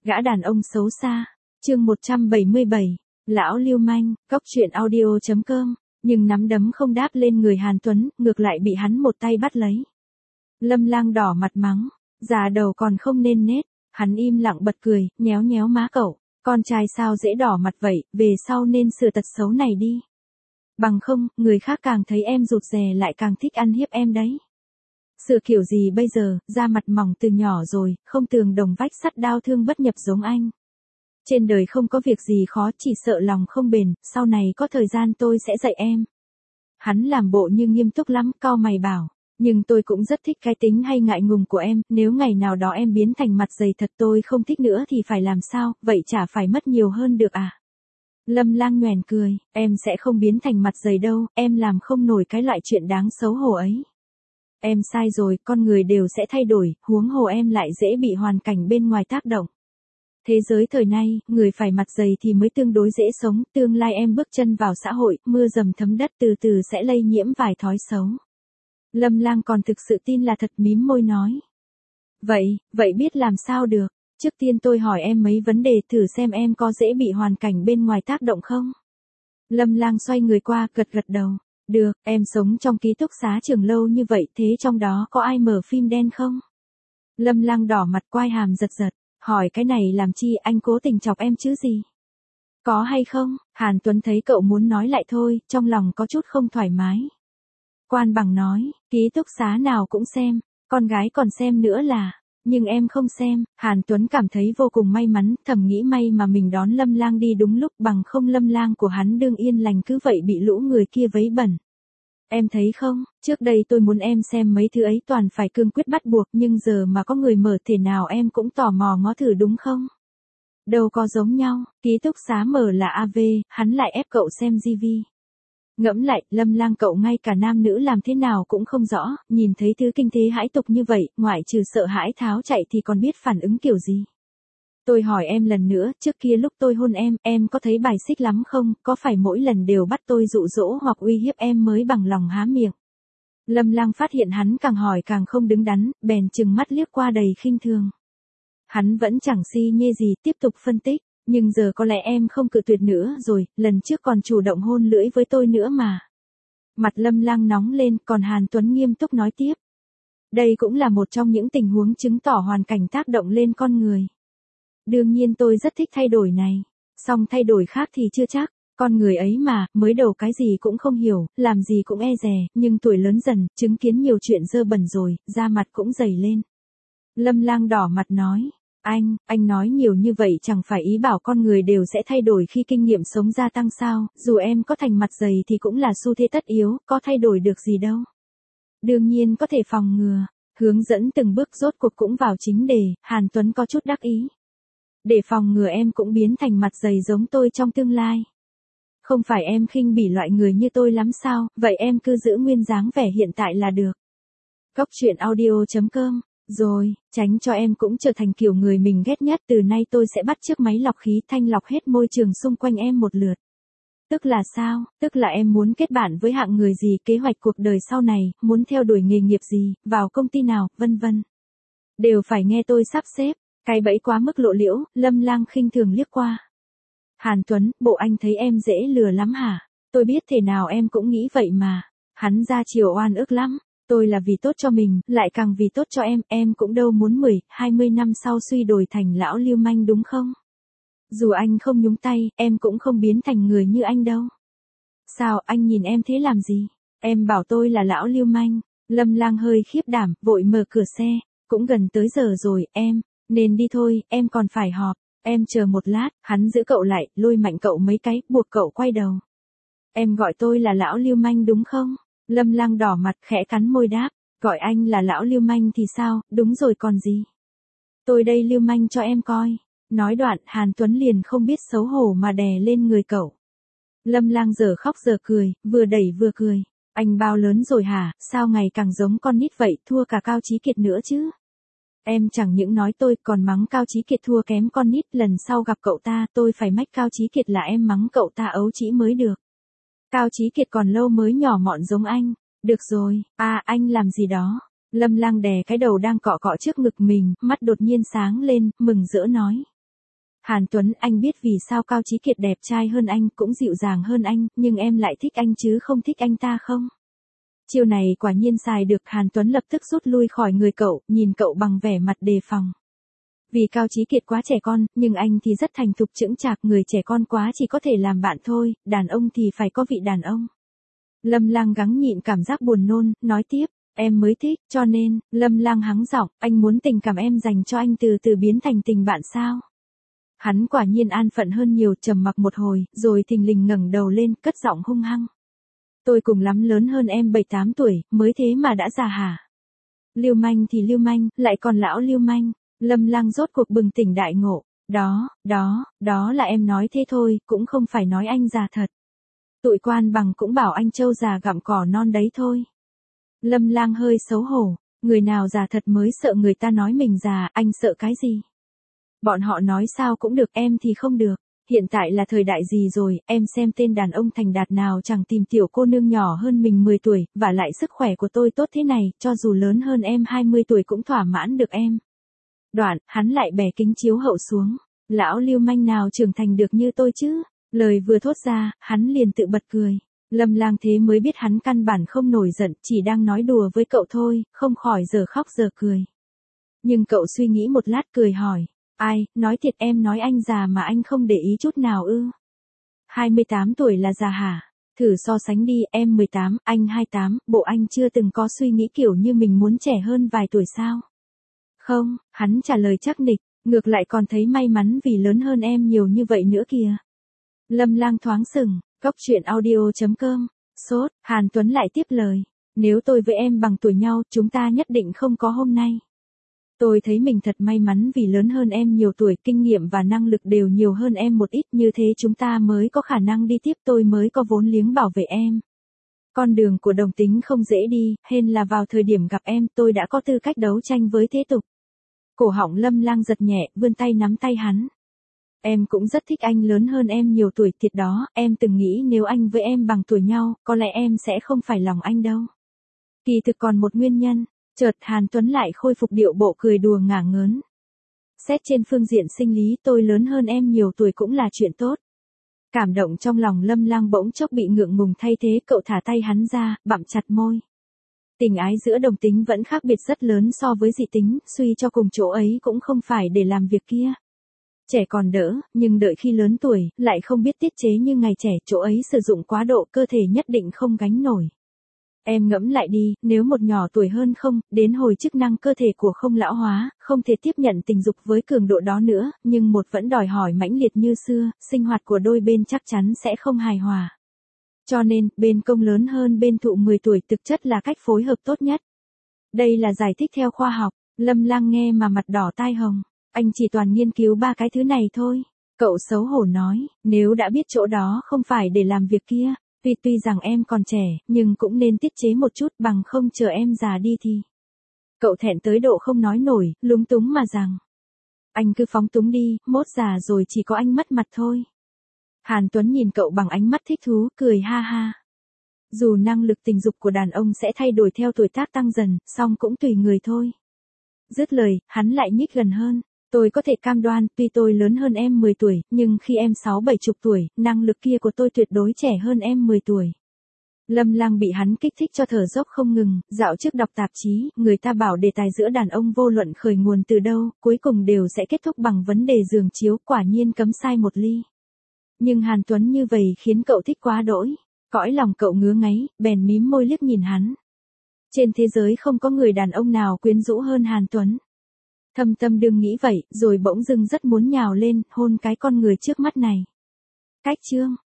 Gã đàn ông xấu xa. Chương 177. Lão lưu manh. Cóc truyện audio.com. Nhưng nắm đấm không đáp lên người Hàn Tuấn, ngược lại bị hắn một tay bắt lấy. Lâm Lang đỏ mặt mắng, già đầu còn không nên nết. Hắn im lặng bật cười, nhéo nhéo má cậu. Con trai sao dễ đỏ mặt vậy, về sau nên sửa tật xấu này đi. Bằng không, người khác càng thấy em rụt rè lại càng thích ăn hiếp em đấy. Sửa kiểu gì bây giờ, da mặt mỏng từ nhỏ rồi, không tường đồng vách sắt đao thương bất nhập giống anh. Trên đời không có việc gì khó, chỉ sợ lòng không bền, sau này có thời gian tôi sẽ dạy em. Hắn làm bộ như nghiêm túc lắm, cau mày bảo. Nhưng tôi cũng rất thích cái tính hay ngại ngùng của em, nếu ngày nào đó em biến thành mặt dày thật tôi không thích nữa thì phải làm sao, vậy chả phải mất nhiều hơn được à? Lâm Lang nhoẻn cười, em sẽ không biến thành mặt dày đâu, em làm không nổi cái loại chuyện đáng xấu hổ ấy. Em sai rồi, con người đều sẽ thay đổi, huống hồ em lại dễ bị hoàn cảnh bên ngoài tác động. Thế giới thời nay, người phải mặt dày thì mới tương đối dễ sống, tương lai em bước chân vào xã hội, mưa dầm thấm đất từ từ sẽ lây nhiễm vài thói xấu. Lâm Lang còn thực sự tin là thật, mím môi nói. Vậy biết làm sao được, trước tiên tôi hỏi em mấy vấn đề thử xem em có dễ bị hoàn cảnh bên ngoài tác động không? Lâm Lang xoay người qua, gật đầu. Được, em sống trong ký túc xá trường lâu như vậy, thế trong đó có ai mở phim đen không? Lâm Lang đỏ mặt, quai hàm giật, hỏi cái này làm chi, anh cố tình chọc em chứ gì? Có hay không? Hàn Tuấn thấy cậu muốn nói lại thôi, trong lòng có chút không thoải mái. Quan bằng nói, ký túc xá nào cũng xem, con gái còn xem nữa là, nhưng em không xem. Hàn Tuấn cảm thấy vô cùng may mắn, thầm nghĩ may mà mình đón Lâm Lang đi đúng lúc, bằng không Lâm Lang của hắn đương yên lành cứ vậy bị lũ người kia vấy bẩn. Em thấy không, trước đây tôi muốn em xem mấy thứ ấy toàn phải cương quyết bắt buộc, nhưng giờ mà có người mở thể nào em cũng tò mò ngó thử đúng không? Đâu có giống nhau, ký túc xá mở là AV, hắn lại ép cậu xem GV. Ngẫm lại, Lâm Lang cậu ngay cả nam nữ làm thế nào cũng không rõ, nhìn thấy thứ kinh thế hãi tục như vậy, ngoại trừ sợ hãi tháo chạy thì còn biết phản ứng kiểu gì. Tôi hỏi em lần nữa, trước kia lúc tôi hôn em có thấy bài xích lắm không, có phải mỗi lần đều bắt tôi dụ dỗ hoặc uy hiếp em mới bằng lòng há miệng? Lâm Lang phát hiện hắn càng hỏi càng không đứng đắn, bèn trừng mắt liếc qua đầy khinh thường. Hắn vẫn chẳng si nhê gì, tiếp tục phân tích. Nhưng giờ có lẽ em không cự tuyệt nữa rồi, lần trước còn chủ động hôn lưỡi với tôi nữa mà. Mặt Lâm Lang nóng lên, còn Hàn Tuấn nghiêm túc nói tiếp. Đây cũng là một trong những tình huống chứng tỏ hoàn cảnh tác động lên con người. Đương nhiên tôi rất thích thay đổi này, song thay đổi khác thì chưa chắc, con người ấy mà, mới đầu cái gì cũng không hiểu, làm gì cũng e dè, nhưng tuổi lớn dần, chứng kiến nhiều chuyện dơ bẩn rồi, da mặt cũng dày lên. Lâm Lang đỏ mặt nói. Anh nói nhiều như vậy chẳng phải ý bảo con người đều sẽ thay đổi khi kinh nghiệm sống gia tăng sao, dù em có thành mặt dày thì cũng là xu thế tất yếu, có thay đổi được gì đâu. Đương nhiên có thể phòng ngừa, hướng dẫn từng bước rốt cuộc cũng vào chính đề, Hàn Tuấn có chút đắc ý. Để phòng ngừa em cũng biến thành mặt dày giống tôi trong tương lai. Không phải em khinh bỉ loại người như tôi lắm sao, vậy em cứ giữ nguyên dáng vẻ hiện tại là được. Cóc truyện audio.com. Rồi, tránh cho em cũng trở thành kiểu người mình ghét nhất, từ nay tôi sẽ bắt chước máy lọc khí thanh lọc hết môi trường xung quanh em một lượt. Tức là sao? Tức là em muốn kết bạn với hạng người gì, kế hoạch cuộc đời sau này, muốn theo đuổi nghề nghiệp gì, vào công ty nào, vân vân. Đều phải nghe tôi sắp xếp, cái bẫy quá mức lộ liễu, Lâm Lang khinh thường liếc qua. Hàn Tuấn, bộ anh thấy em dễ lừa lắm hả? Tôi biết thể nào em cũng nghĩ vậy mà. Hắn ra chiều oan ức lắm. Tôi là vì tốt cho mình, lại càng vì tốt cho em cũng đâu muốn 10, 20 năm sau suy đổi thành lão lưu manh đúng không? Dù anh không nhúng tay, em cũng không biến thành người như anh đâu. Sao, anh nhìn em thế làm gì? Em bảo tôi là lão lưu manh. Lâm Lang hơi khiếp đảm, vội mở cửa xe. Cũng gần tới giờ rồi, nên đi thôi, em còn phải họp. Em chờ một lát, hắn giữ cậu lại, lôi mạnh cậu mấy cái, buộc cậu quay đầu. Em gọi tôi là lão lưu manh đúng không? Lâm Lang đỏ mặt, khẽ cắn môi đáp, gọi anh là lão lưu manh thì sao, đúng rồi còn gì. Tôi đây lưu manh cho em coi. Nói đoạn, Hàn Tuấn liền không biết xấu hổ mà đè lên người cậu. Lâm Lang giờ khóc giờ cười, vừa đẩy vừa cười. Anh bao lớn rồi hả, sao ngày càng giống con nít vậy, thua cả Cao Chí Kiệt nữa chứ. Em chẳng những nói tôi, còn mắng Cao Chí Kiệt thua kém con nít, lần sau gặp cậu ta, tôi phải mách Cao Chí Kiệt là em mắng cậu ta ấu trĩ mới được. Cao Chí Kiệt còn lâu mới nhỏ mọn giống anh. Được rồi, anh làm gì đó. Lâm Lang đè cái đầu đang cọ cọ trước ngực mình, mắt đột nhiên sáng lên, mừng rỡ nói. Hàn Tuấn, anh biết vì sao Cao Chí Kiệt đẹp trai hơn anh, cũng dịu dàng hơn anh, nhưng em lại thích anh chứ không thích anh ta không? Chiêu này quả nhiên xài được. Hàn Tuấn lập tức rút lui khỏi người cậu, nhìn cậu bằng vẻ mặt đề phòng. Vì Cao Chí Kiệt quá trẻ con, nhưng anh thì rất thành thục chững chạc, người trẻ con quá chỉ có thể làm bạn thôi, đàn ông thì phải có vị đàn ông. Lâm Lang gắng nhịn cảm giác buồn nôn, nói tiếp, em mới thích, cho nên, Lâm Lang hắng giọng, anh muốn tình cảm em dành cho anh từ từ biến thành tình bạn sao? Hắn quả nhiên an phận hơn nhiều, trầm mặc một hồi, rồi thình lình ngẩng đầu lên, cất giọng hung hăng. Tôi cùng lắm lớn hơn em 7-8 tuổi, mới thế mà đã già hả? Lưu manh thì lưu manh, lại còn lão lưu manh. Lâm Lang rốt cuộc bừng tỉnh đại ngộ. Đó là em nói thế thôi, cũng không phải nói anh già thật. Tụi quan bằng cũng bảo anh trâu già gặm cỏ non đấy thôi. Lâm Lang hơi xấu hổ, người nào già thật mới sợ người ta nói mình già, anh sợ cái gì? Bọn họ nói sao cũng được, em thì không được. Hiện tại là thời đại gì rồi, em xem tên đàn ông thành đạt nào chẳng tìm tiểu cô nương nhỏ hơn mình 10 tuổi, và lại sức khỏe của tôi tốt thế này, cho dù lớn hơn em 20 tuổi cũng thỏa mãn được em. Đoạn, hắn lại bẻ kính chiếu hậu xuống. Lão lưu manh nào trưởng thành được như tôi chứ? Lời vừa thốt ra, hắn liền tự bật cười. Lâm Lang thế mới biết hắn căn bản không nổi giận, chỉ đang nói đùa với cậu thôi, không khỏi giờ khóc giờ cười. Nhưng cậu suy nghĩ một lát cười hỏi. Ai, nói thiệt em nói anh già mà anh không để ý chút nào ư? 28 tuổi là già hả? Thử so sánh đi, em 18, anh 28, bộ anh chưa từng có suy nghĩ kiểu như mình muốn trẻ hơn vài tuổi sao? Không, hắn trả lời chắc nịch, ngược lại còn thấy may mắn vì lớn hơn em nhiều như vậy nữa kìa. Lâm Lang thoáng sừng, cóc truyện audio.com, sốt, Hàn Tuấn lại tiếp lời. Nếu tôi với em bằng tuổi nhau, chúng ta nhất định không có hôm nay. Tôi thấy mình thật may mắn vì lớn hơn em nhiều tuổi, kinh nghiệm và năng lực đều nhiều hơn em một ít, như thế chúng ta mới có khả năng đi tiếp, tôi mới có vốn liếng bảo vệ em. Con đường của đồng tính không dễ đi, hên là vào thời điểm gặp em tôi đã có tư cách đấu tranh với thế tục. Cổ họng Lâm Lang giật nhẹ, vươn tay nắm tay hắn. Em cũng rất thích anh lớn hơn em nhiều tuổi, thiệt đó, em từng nghĩ nếu anh với em bằng tuổi nhau, có lẽ em sẽ không phải lòng anh đâu. Kỳ thực còn một nguyên nhân. Chợt Hàn Tuấn lại khôi phục điệu bộ cười đùa ngả ngớn. Xét trên phương diện sinh lý tôi lớn hơn em nhiều tuổi cũng là chuyện tốt. Cảm động trong lòng Lâm Lang bỗng chốc bị ngượng ngùng thay thế, cậu thả tay hắn ra, bặm chặt môi. Tình ái giữa đồng tính vẫn khác biệt rất lớn so với dị tính, suy cho cùng chỗ ấy cũng không phải để làm việc kia. Trẻ còn đỡ, nhưng đợi khi lớn tuổi, lại không biết tiết chế như ngày trẻ, chỗ ấy sử dụng quá độ cơ thể nhất định không gánh nổi. Em ngẫm lại đi, nếu một nhỏ tuổi hơn không, đến hồi chức năng cơ thể của không lão hóa, không thể tiếp nhận tình dục với cường độ đó nữa, nhưng một vẫn đòi hỏi mãnh liệt như xưa, sinh hoạt của đôi bên chắc chắn sẽ không hài hòa. Cho nên, bên công lớn hơn bên thụ 10 tuổi thực chất là cách phối hợp tốt nhất. Đây là giải thích theo khoa học. Lâm Lang nghe mà mặt đỏ tai hồng. Anh chỉ toàn nghiên cứu 3 cái thứ này thôi. Cậu xấu hổ nói, nếu đã biết chỗ đó không phải để làm việc kia. Tuy rằng em còn trẻ, nhưng cũng nên tiết chế một chút, bằng không chờ em già đi thì. Cậu thẹn tới độ không nói nổi, lúng túng mà rằng. Anh cứ phóng túng đi, mốt già rồi chỉ có anh mất mặt thôi. Hàn Tuấn nhìn cậu bằng ánh mắt thích thú, cười ha ha. Dù năng lực tình dục của đàn ông sẽ thay đổi theo tuổi tác tăng dần, song cũng tùy người thôi. Dứt lời, hắn lại nhích gần hơn. Tôi có thể cam đoan, tuy tôi lớn hơn em 10 tuổi, nhưng khi em 6-70 tuổi, năng lực kia của tôi tuyệt đối trẻ hơn em 10 tuổi. Lâm Lang bị hắn kích thích cho thở dốc không ngừng, dạo trước đọc tạp chí, người ta bảo đề tài giữa đàn ông vô luận khởi nguồn từ đâu, cuối cùng đều sẽ kết thúc bằng vấn đề giường chiếu, quả nhiên cấm sai một ly. Nhưng Hàn Tuấn như vậy khiến cậu thích quá đỗi, cõi lòng cậu ngứa ngáy, bèn mím môi liếc nhìn hắn. Trên thế giới không có người đàn ông nào quyến rũ hơn Hàn Tuấn. Thâm tâm đừng nghĩ vậy, rồi bỗng dưng rất muốn nhào lên, hôn cái con người trước mắt này. Cách chương